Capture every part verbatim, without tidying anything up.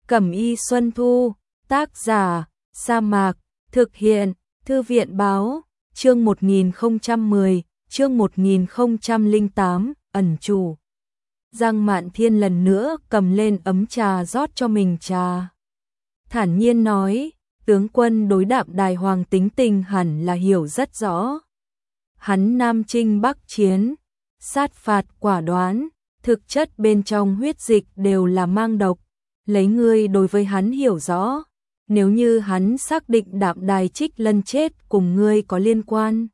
Cẩm y Xuân Thu, tác giả, Sa Mạc, thực hiện, Thư viện báo, chương một nghìn không trăm mười, chương một nghìn không trăm lẻ tám, ẩn chủ. Giang Mạn Thiên lần nữa cầm lên ấm trà rót cho mình trà. Thản nhiên nói, tướng quân đối Đạm Đài Hoàng tính tình hẳn là hiểu rất rõ. Hắn Nam Chinh Bắc Chiến, sát phạt quả đoán, thực chất bên trong huyết dịch đều là mang độc. Lấy ngươi đối với hắn hiểu rõ, nếu như hắn xác định Đạm Đài Trích Lân chết cùng ngươi có liên quan,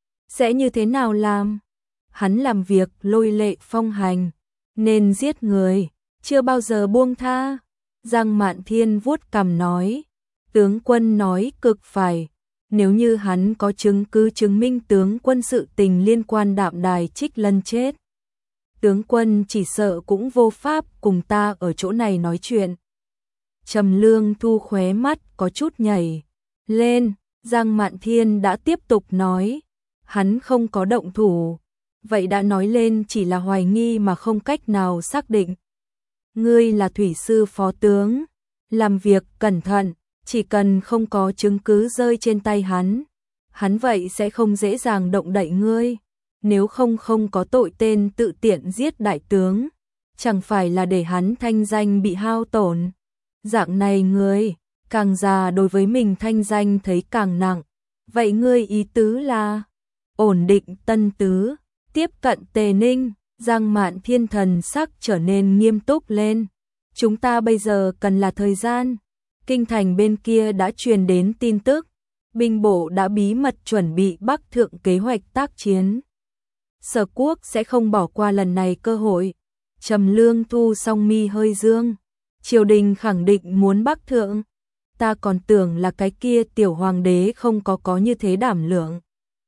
sẽ như thế nào làm? Hắn làm việc lôi lệ phong hành, nên giết người, chưa bao giờ buông tha. Giang Mạn Thiên vuốt cằm nói, tướng quân nói cực phải, nếu như hắn có chứng cứ chứng minh tướng quân sự tình liên quan Đạm Đài Trích Lân chết, tướng quân chỉ sợ cũng vô pháp cùng ta ở chỗ này nói chuyện. Trầm Lương Thu khóe mắt có chút nhảy lên, Giang Mạn Thiên đã tiếp tục nói, hắn không có động thủ, vậy đã nói lên chỉ là hoài nghi mà không cách nào xác định. Ngươi là thủy sư phó tướng, làm việc cẩn thận, chỉ cần không có chứng cứ rơi trên tay hắn, hắn vậy sẽ không dễ dàng động đậy ngươi. Nếu không không có tội tên tự tiện giết đại tướng, chẳng phải là để hắn thanh danh bị hao tổn. Dạng này ngươi, càng già đối với mình thanh danh thấy càng nặng. Vậy ngươi ý tứ là ổn định Tân Tứ, tiếp cận Tề Ninh. Giang Mạn Thiên thần sắc trở nên nghiêm túc lên. Chúng ta bây giờ cần là thời gian. Kinh thành bên kia đã truyền đến tin tức, binh bộ đã bí mật chuẩn bị Bắc Thượng kế hoạch tác chiến. Sở Quốc sẽ không bỏ qua lần này cơ hội. Trầm Lương Thu song mi hơi dương, triều đình khẳng định muốn Bắc Thượng. Ta còn tưởng là cái kia tiểu hoàng đế không có có như thế đảm lượng.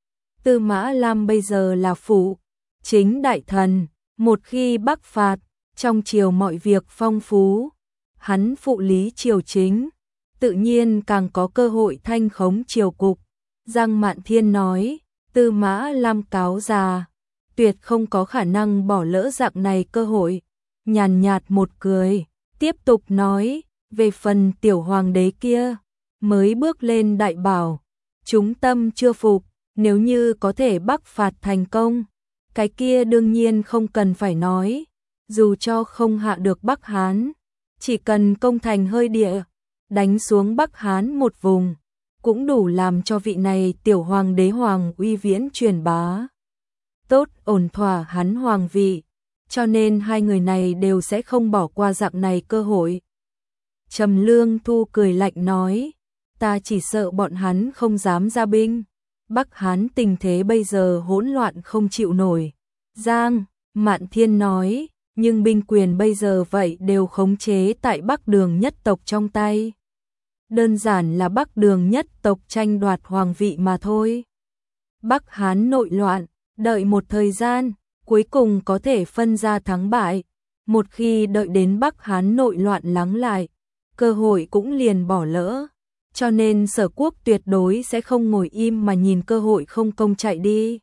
Tư Mã Lam bây giờ là phụ chính đại thần, một khi Bắc phạt, trong triều mọi việc phong phú, hắn phụ lý triều chính, tự nhiên càng có cơ hội thanh khống triều cục. Giang Mạn Thiên nói, Tư Mã Lam cáo già, tuyệt không có khả năng bỏ lỡ dạng này cơ hội. Nhàn nhạt một cười, tiếp tục nói, về phần tiểu hoàng đế kia, mới bước lên đại bảo, chúng tâm chưa phục, nếu như có thể bắc phạt thành công, cái kia đương nhiên không cần phải nói, dù cho không hạ được Bắc Hán, chỉ cần công thành hơi địa, đánh xuống Bắc Hán một vùng, cũng đủ làm cho vị này tiểu hoàng đế hoàng uy viễn truyền bá. Tốt ổn thỏa hắn hoàng vị, cho nên hai người này đều sẽ không bỏ qua dạng này cơ hội. Trầm Lương Thu cười lạnh nói, ta chỉ sợ bọn hắn không dám ra binh. Bắc Hán tình thế bây giờ hỗn loạn không chịu nổi. Giang Mạn Thiên nói, nhưng binh quyền bây giờ vậy đều khống chế tại Bắc Đường nhất tộc trong tay. Đơn giản là Bắc Đường nhất tộc tranh đoạt hoàng vị mà thôi. Bắc Hán nội loạn, đợi một thời gian, cuối cùng có thể phân ra thắng bại. Một khi đợi đến Bắc Hán nội loạn lắng lại, cơ hội cũng liền bỏ lỡ. Cho nên Sở Quốc tuyệt đối sẽ không ngồi im mà nhìn cơ hội không công chạy đi.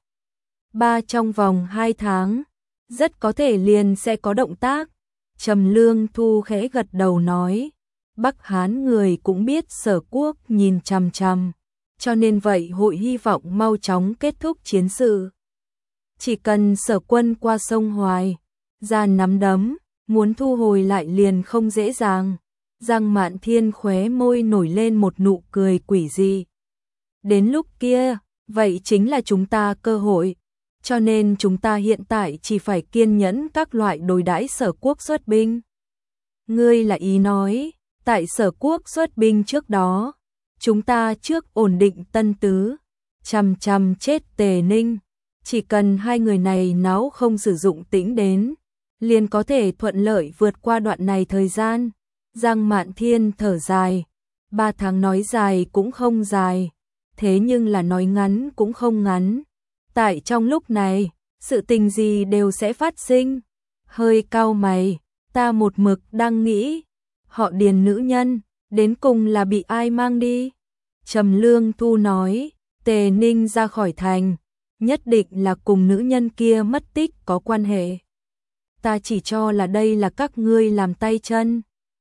Ba trong vòng hai tháng, rất có thể liền sẽ có động tác. Trầm Lương Thu khẽ gật đầu nói, Bắc Hán người cũng biết Sở Quốc nhìn chằm chằm, cho nên vậy hội hy vọng mau chóng kết thúc chiến sự. Chỉ cần Sở quân qua sông Hoài, ra nắm đấm, muốn thu hồi lại liền không dễ dàng. Giang Mạn Thiên khóe môi nổi lên một nụ cười quỷ dị. Đến lúc kia, vậy chính là chúng ta cơ hội. Cho nên chúng ta hiện tại chỉ phải kiên nhẫn các loại đối đãi Sở Quốc xuất binh. Ngươi là ý nói, tại Sở Quốc xuất binh trước đó, chúng ta trước ổn định Tân Tứ, chằm chằm chết Tề Ninh. Chỉ cần hai người này náo không sử dụng tĩnh đến, liền có thể thuận lợi vượt qua đoạn này thời gian. Giang Mạn Thiên thở dài, ba tháng nói dài cũng không dài, thế nhưng là nói ngắn cũng không ngắn. Tại trong lúc này, sự tình gì đều sẽ phát sinh. Hơi cau mày, ta một mực đang nghĩ, họ Điền nữ nhân, đến cùng là bị ai mang đi? Trầm Lương Thu nói, Tề Ninh ra khỏi thành, nhất định là cùng nữ nhân kia mất tích có quan hệ. Ta chỉ cho là đây là các ngươi làm tay chân.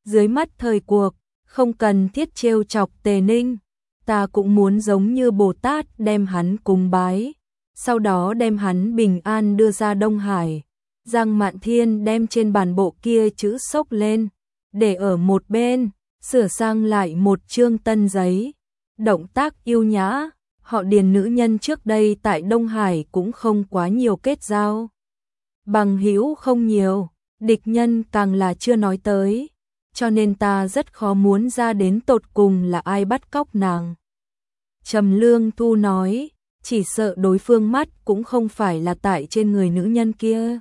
dưới mắt thời cuộc, không cần thiết trêu chọc Tề Ninh, ta cũng muốn giống như Bồ Tát đem hắn cúng bái, sau đó đem hắn bình an đưa ra Đông Hải. Giang Mạn Thiên đem trên bàn bộ kia chữ xốc lên, để ở một bên, sửa sang lại một chương tân giấy. Động tác yêu nhã, họ Điền nữ nhân trước đây tại Đông Hải cũng không quá nhiều kết giao. Bằng hữu không nhiều, địch nhân càng là chưa nói tới, cho nên ta rất khó muốn ra đến tột cùng là ai bắt cóc nàng. Trầm Lương Thu nói, chỉ sợ đối phương mắt cũng không phải là tại trên người nữ nhân kia.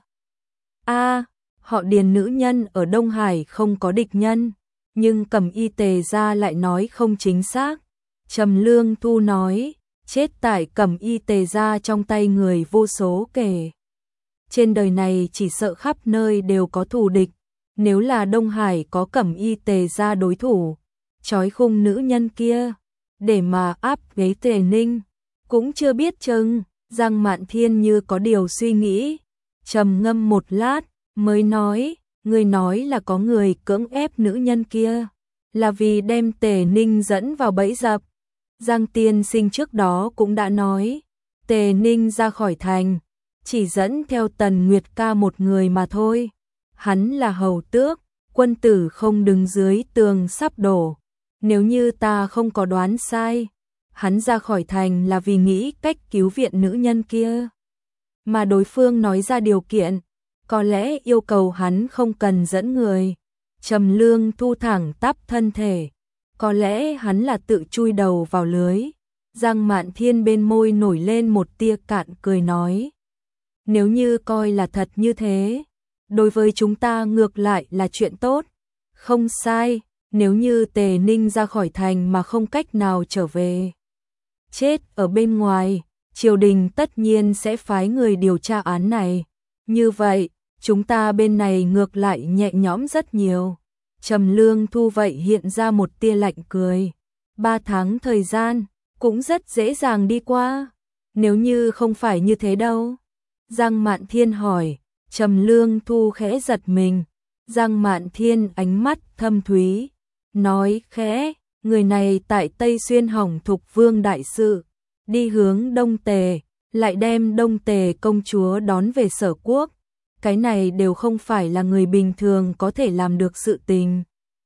A, họ Điền nữ nhân ở Đông Hải không có địch nhân, nhưng Cẩm Y Tề gia lại nói không chính xác. Trầm Lương Thu nói, chết tại Cẩm Y Tề gia trong tay người vô số kể. Trên đời này chỉ sợ khắp nơi đều có thù địch, nếu là Đông Hải có Cẩm Y Tề gia đối thủ, trói khung nữ nhân kia, để mà áp ghế Tề Ninh, cũng chưa biết chừng. Giang Mạn Thiên như có điều suy nghĩ, trầm ngâm một lát, mới nói, người nói là có người cưỡng ép nữ nhân kia, là vì đem Tề Ninh dẫn vào bẫy dập. Giang tiên sinh trước đó cũng đã nói, Tề Ninh ra khỏi thành, chỉ dẫn theo Tần Nguyệt ca một người mà thôi. Hắn là hầu tước, quân tử không đứng dưới tường sắp đổ. Nếu như ta không có đoán sai, hắn ra khỏi thành là vì nghĩ cách cứu viện nữ nhân kia. Mà đối phương nói ra điều kiện, có lẽ yêu cầu hắn không cần dẫn người. Trầm Lương Thu thẳng tắp thân thể, có lẽ hắn là tự chui đầu vào lưới. Giang Mạn Thiên bên môi nổi lên một tia cạn cười nói, nếu như coi là thật như thế, đối với chúng ta ngược lại là chuyện tốt. Không sai, nếu như Tề Ninh ra khỏi thành mà không cách nào trở về, chết ở bên ngoài, triều đình tất nhiên sẽ phái người điều tra án này. Như vậy, chúng ta bên này ngược lại nhẹ nhõm rất nhiều. Trầm Lương Thu vậy hiện ra một tia lạnh cười. Ba tháng thời gian, cũng rất dễ dàng đi qua. Nếu như không phải như thế đâu. Giang Mạn Thiên hỏi, Trầm Lương Thu khẽ giật mình. Giang Mạn Thiên ánh mắt thâm thúy, nói khẽ, người này tại Tây Xuyên hỏng Thục Vương đại sự, đi hướng Đông Tề, lại đem Đông Tề công chúa đón về Sở Quốc. Cái này đều không phải là người bình thường có thể làm được sự tình.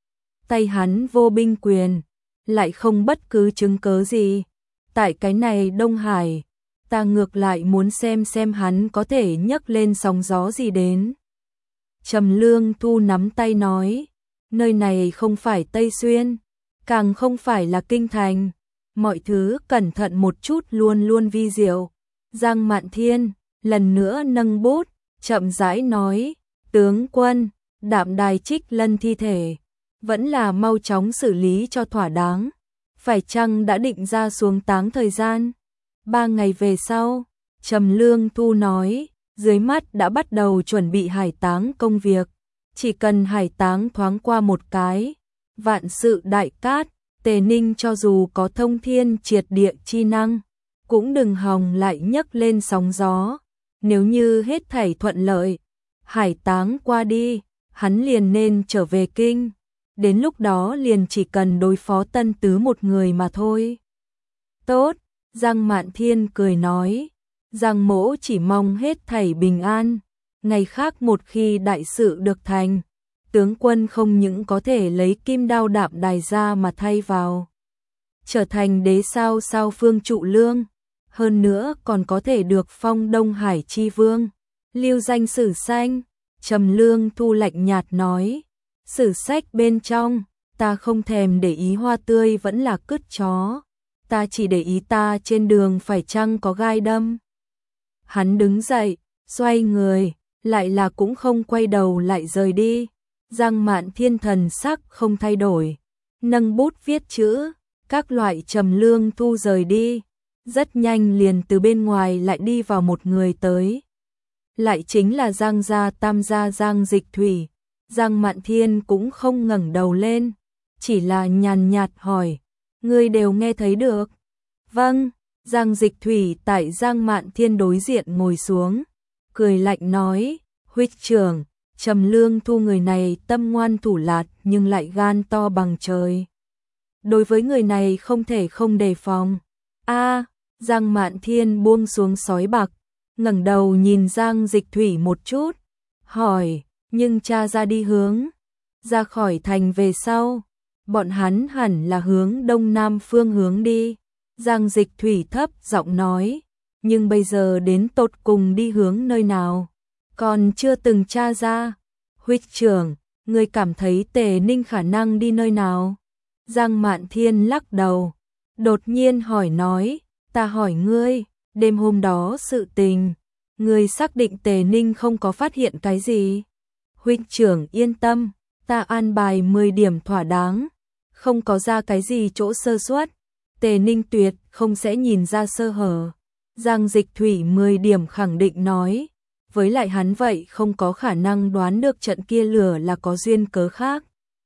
Tay hắn vô binh quyền, lại không bất cứ chứng cớ gì. Tại cái này Đông Hải, ta ngược lại muốn xem xem hắn có thể nhấc lên sóng gió gì đến. Trầm Lương Thu nắm tay nói, nơi này không phải Tây Xuyên, càng không phải là kinh thành, mọi thứ cẩn thận một chút luôn luôn vi diệu. Giang Mạn Thiên lần nữa nâng bút, chậm rãi nói, tướng quân, Đạm Đài Trích Lân thi thể, vẫn là mau chóng xử lý cho thỏa đáng. Phải chăng đã định ra xuống táng thời gian? Ba ngày về sau, Trầm Lương Thu nói, dưới mắt đã bắt đầu chuẩn bị hải táng công việc. Chỉ cần hải táng thoáng qua một cái, vạn sự đại cát, Tề Ninh cho dù có thông thiên triệt địa chi năng, cũng đừng hòng lại nhấc lên sóng gió. Nếu như hết thảy thuận lợi, hải táng qua đi, hắn liền nên trở về kinh. Đến lúc đó liền chỉ cần đối phó Tân Tứ một người mà thôi. Tốt, Giang Mạn Thiên cười nói, Giang mỗ chỉ mong hết thảy bình an. Ngày khác một khi đại sự được thành, tướng quân không những có thể lấy kim đao Đạm Đài ra mà thay vào, trở thành đế sao sao phương trụ lương, hơn nữa còn có thể được phong Đông Hải chi vương, lưu danh sử xanh. Trầm Lương Thu lạnh nhạt nói, sử sách bên trong, ta không thèm để ý hoa tươi vẫn là cứt chó, ta chỉ để ý ta trên đường phải chăng có gai đâm. Hắn đứng dậy, xoay người, lại là cũng không quay đầu lại rời đi. Giang Mạn Thiên thần sắc không thay đổi, nâng bút viết chữ, các loại. Trầm Lương Thu rời đi, rất nhanh liền từ bên ngoài lại đi vào một người tới. Lại chính là Giang gia tam gia Giang Dịch Thủy. Giang Mạn Thiên cũng không ngẩng đầu lên, chỉ là nhàn nhạt hỏi, ngươi đều nghe thấy được? Vâng. Giang Dịch Thủy tại Giang Mạn Thiên đối diện ngồi xuống, cười lạnh nói, huynh trưởng, Trầm Lương Thu người này tâm ngoan thủ lạt nhưng lại gan to bằng trời. Đối với người này không thể không đề phòng. A, Giang Mạn Thiên buông xuống sói bạc, ngẩng đầu nhìn Giang Dịch Thủy một chút, hỏi, nhưng cha ra đi hướng ra khỏi thành về sau, bọn hắn hẳn là hướng đông nam phương hướng đi. Giang Dịch Thủy thấp giọng nói, nhưng bây giờ đến tột cùng đi hướng nơi nào, còn chưa từng tra ra. Huynh trưởng, ngươi cảm thấy Tề Ninh khả năng đi nơi nào? Giang Mạn Thiên lắc đầu, đột nhiên hỏi nói, ta hỏi ngươi, đêm hôm đó sự tình, ngươi xác định Tề Ninh không có phát hiện cái gì? Huynh trưởng yên tâm, ta an bài mười điểm thỏa đáng, không có ra cái gì chỗ sơ suất, Tề Ninh tuyệt không sẽ nhìn ra sơ hở. Giang Dịch Thủy mười điểm khẳng định nói, với lại hắn vậy không có khả năng đoán được trận kia lửa là có duyên cớ khác.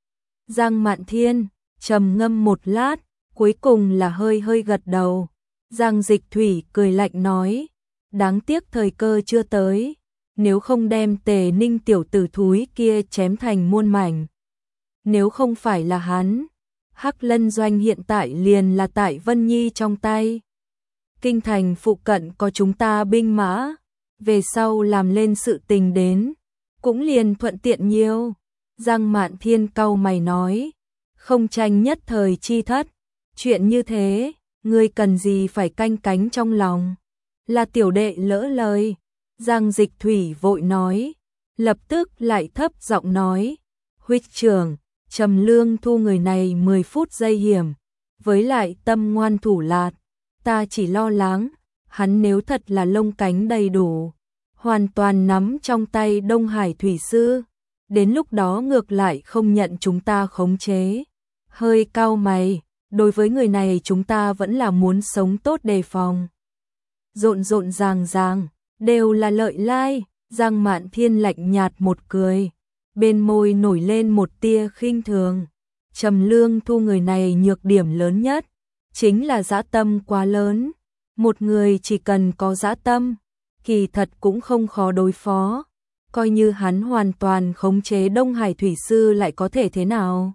Giang Mạn Thiên trầm ngâm một lát, cuối cùng là hơi hơi gật đầu. Giang Dịch Thủy cười lạnh nói, đáng tiếc thời cơ chưa tới, nếu không đem Tề Ninh tiểu tử thúi kia chém thành muôn mảnh. Nếu không phải là hắn, Hắc Lân Doanh hiện tại liền là tại Vân Nhi trong tay. Kinh thành phụ cận có chúng ta binh mã, về sau làm lên sự tình đến, cũng liền thuận tiện nhiều. Giang Mạn Thiên cau mày nói, không tranh nhất thời chi thất, chuyện như thế, ngươi cần gì phải canh cánh trong lòng, là tiểu đệ lỡ lời. Giang Dịch Thủy vội nói, lập tức lại thấp giọng nói, huynh trưởng, Trầm Lương Thu người này mười phút giây hiểm, với lại tâm ngoan thủ lạt, ta chỉ lo lắng, hắn nếu thật là lông cánh đầy đủ, hoàn toàn nắm trong tay Đông Hải Thủy Sư, đến lúc đó ngược lại không nhận chúng ta khống chế. Hơi cau mày, đối với người này chúng ta vẫn là muốn sống tốt đề phòng. Rộn rộn ràng ràng, đều là lợi lai. Giang Mạn Thiên lạnh nhạt một cười, bên môi nổi lên một tia khinh thường. Trầm Lương Thu người này nhược điểm lớn nhất chính là dã tâm quá lớn. Một người chỉ cần có dã tâm, kỳ thật cũng không khó đối phó. Coi như hắn hoàn toàn khống chế Đông Hải Thủy Sư lại có thể thế nào?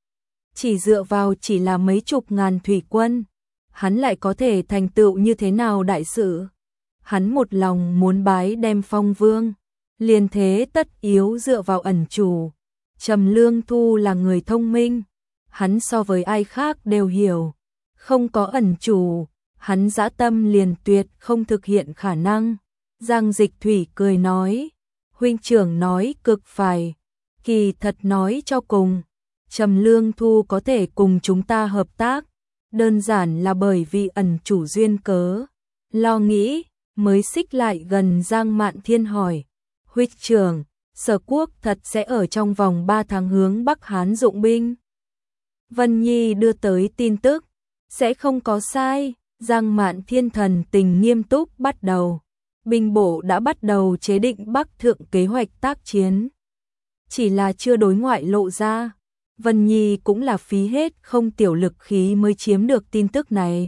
Chỉ dựa vào chỉ là mấy chục ngàn thủy quân, hắn lại có thể thành tựu như thế nào đại sự? Hắn một lòng muốn bái đem phong vương, liền thế tất yếu dựa vào ẩn chủ. Trầm Lương Thu là người thông minh, hắn so với ai khác đều hiểu, không có ẩn chủ, hắn dã tâm liền tuyệt không thực hiện khả năng. Giang Dịch Thủy cười nói, huynh trưởng nói cực phải, kỳ thật nói cho cùng, Trầm Lương Thu có thể cùng chúng ta hợp tác, đơn giản là bởi vì ẩn chủ duyên cớ. Lo nghĩ, mới xích lại gần Giang Mạn Thiên hỏi, huynh trưởng, Sở Quốc thật sẽ ở trong vòng ba tháng hướng Bắc Hán dụng binh? Vân Nhi đưa tới tin tức, sẽ không có sai. Giang Mạn Thiên thần tình nghiêm túc bắt đầu. Binh bộ đã bắt đầu chế định Bắc Thượng kế hoạch tác chiến, chỉ là chưa đối ngoại lộ ra. Vân Nhi cũng là phí hết không tiểu lực khí mới chiếm được tin tức này.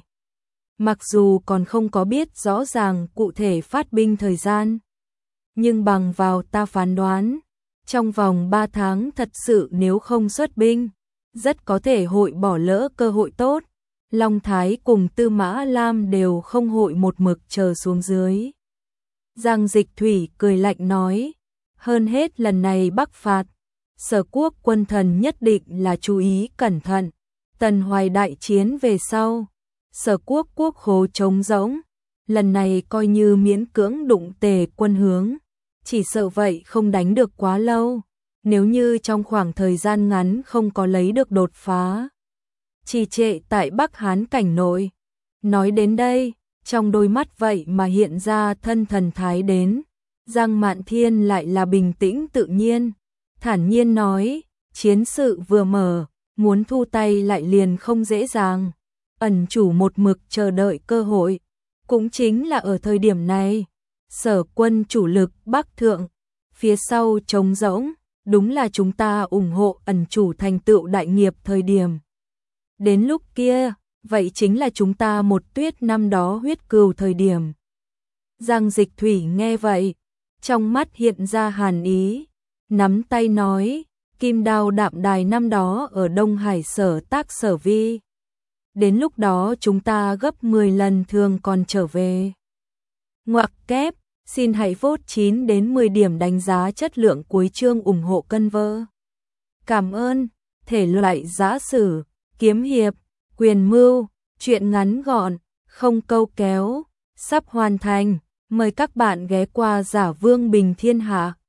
Mặc dù còn không có biết rõ ràng cụ thể phát binh thời gian, nhưng bằng vào ta phán đoán, trong vòng ba tháng thật sự nếu không xuất binh, rất có thể hội bỏ lỡ cơ hội tốt. Long Thái cùng Tư Mã Lam đều không hội một mực chờ xuống dưới. Giang Dịch Thủy cười lạnh nói, hơn hết lần này bắc phạt, Sở Quốc quân thần nhất định là chú ý cẩn thận. Tần Hoài đại chiến về sau, Sở Quốc quốc khố trống rỗng, lần này coi như miễn cưỡng đụng Tề quân hướng, chỉ sợ vậy không đánh được quá lâu. Nếu như trong khoảng thời gian ngắn không có lấy được đột phá, trì trệ tại Bắc Hán cảnh nội. Nói đến đây, trong đôi mắt vậy mà hiện ra thân thần thái đến. Giang Mạn Thiên lại là bình tĩnh tự nhiên, thản nhiên nói, chiến sự vừa mở, muốn thu tay lại liền không dễ dàng. Ẩn chủ một mực chờ đợi cơ hội, cũng chính là ở thời điểm này. Sở quân chủ lực Bắc Thượng, phía sau trống rỗng, đúng là chúng ta ủng hộ ẩn chủ thành tựu đại nghiệp thời điểm. Đến lúc kia, vậy chính là chúng ta một tuyết năm đó huyết cừu thời điểm. Giang Dịch Thủy nghe vậy, trong mắt hiện ra hàn ý, nắm tay nói, Kim Đao Đạm Đài năm đó ở Đông Hải sở tác sở vi. Đến lúc đó chúng ta gấp mười lần thường còn trở về. Ngoặc kép, xin hãy vote chín đến mười điểm đánh giá chất lượng cuối chương ủng hộ cân vơ. Cảm ơn, thể loại giã sử, kiếm hiệp, quyền mưu, truyện ngắn gọn, không câu kéo, sắp hoàn thành. Mời các bạn ghé qua Giả Vương Bình Thiên Hạ.